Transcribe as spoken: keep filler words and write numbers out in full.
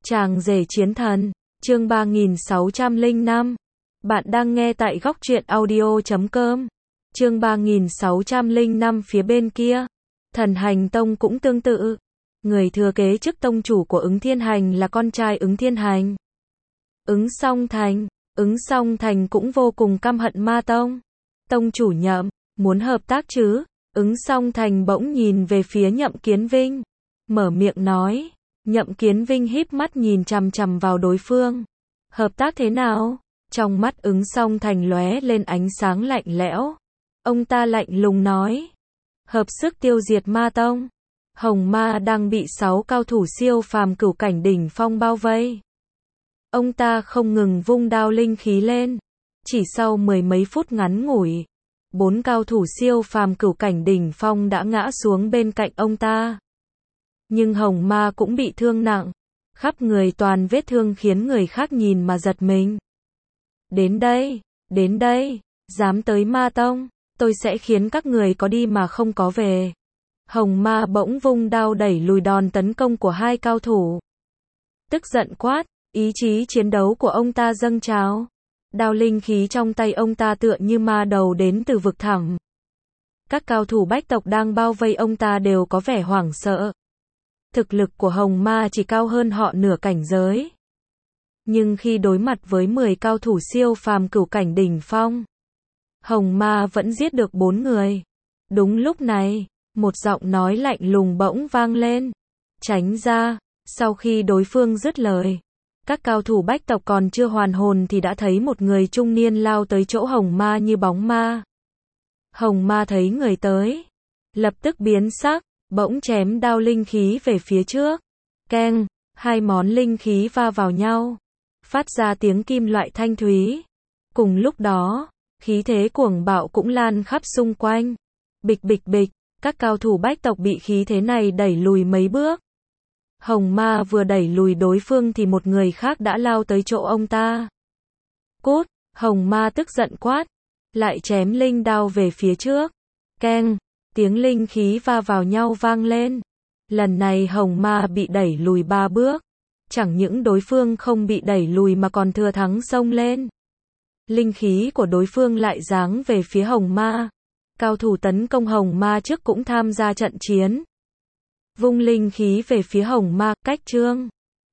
Chàng rể chiến thần, chương ba nghìn sáu trăm lẻ năm. Bạn đang nghe tại góc truyện audio chấm com. Chương ba nghìn sáu trăm lẻ năm phía bên kia. Thần Hành Tông cũng tương tự. Người thừa kế chức tông chủ của Ứng Thiên Hành là con trai Ứng Thiên Hành. Ứng Song Thành, Ứng Song Thành cũng vô cùng căm hận Ma Tông. Tông chủ Nhậm, muốn hợp tác chứ? Ứng Song Thành bỗng nhìn về phía Nhậm Kiến Vinh, mở miệng nói. Nhậm Kiến Vinh híp mắt nhìn chằm chằm vào đối phương. Hợp tác thế nào? Trong mắt Ứng Song Thành lóe lên ánh sáng lạnh lẽo. Ông ta lạnh lùng nói. Hợp sức tiêu diệt Ma Tông. Hồng Ma đang bị sáu cao thủ siêu phàm cửu cảnh đỉnh phong bao vây. Ông ta không ngừng vung đao linh khí lên. Chỉ sau mười mấy phút ngắn ngủi, bốn cao thủ siêu phàm cửu cảnh đỉnh phong đã ngã xuống bên cạnh ông ta. Nhưng Hồng Ma cũng bị thương nặng, khắp người toàn vết thương khiến người khác nhìn mà giật mình. Đến đây, đến đây, dám tới Ma Tông, tôi sẽ khiến các người có đi mà không có về. Hồng Ma bỗng vung đao đẩy lùi đòn tấn công của hai cao thủ. Tức giận quát, ý chí chiến đấu của ông ta dâng trào. Đao linh khí trong tay ông ta tựa như ma đầu đến từ vực thẳm. Các cao thủ bách tộc đang bao vây ông ta đều có vẻ hoảng sợ. Thực lực của Hồng Ma chỉ cao hơn họ nửa cảnh giới. Nhưng khi đối mặt với mười cao thủ siêu phàm cửu cảnh đỉnh phong, Hồng Ma vẫn giết được bốn người. Đúng lúc này, một giọng nói lạnh lùng bỗng vang lên. Tránh ra. Sau khi đối phương dứt lời, các cao thủ bách tộc còn chưa hoàn hồn thì đã thấy một người trung niên lao tới chỗ Hồng Ma như bóng ma. Hồng Ma thấy người tới, lập tức biến sắc, bỗng chém đao linh khí về phía trước. Keng, hai món linh khí va vào nhau, phát ra tiếng kim loại thanh thúy. Cùng lúc đó, khí thế cuồng bạo cũng lan khắp xung quanh. Bịch bịch bịch, các cao thủ bách tộc bị khí thế này đẩy lùi mấy bước. Hồng Ma vừa đẩy lùi đối phương thì một người khác đã lao tới chỗ ông ta. Cút, Hồng Ma tức giận quát, lại chém linh đao về phía trước. Keng, tiếng linh khí va vào nhau vang lên. Lần này Hồng Ma bị đẩy lùi ba bước. Chẳng những đối phương không bị đẩy lùi mà còn thừa thắng xông lên. Linh khí của đối phương lại giáng về phía Hồng Ma. Cao thủ tấn công Hồng Ma trước cũng tham gia trận chiến. Vung linh khí về phía Hồng Ma, cách trương.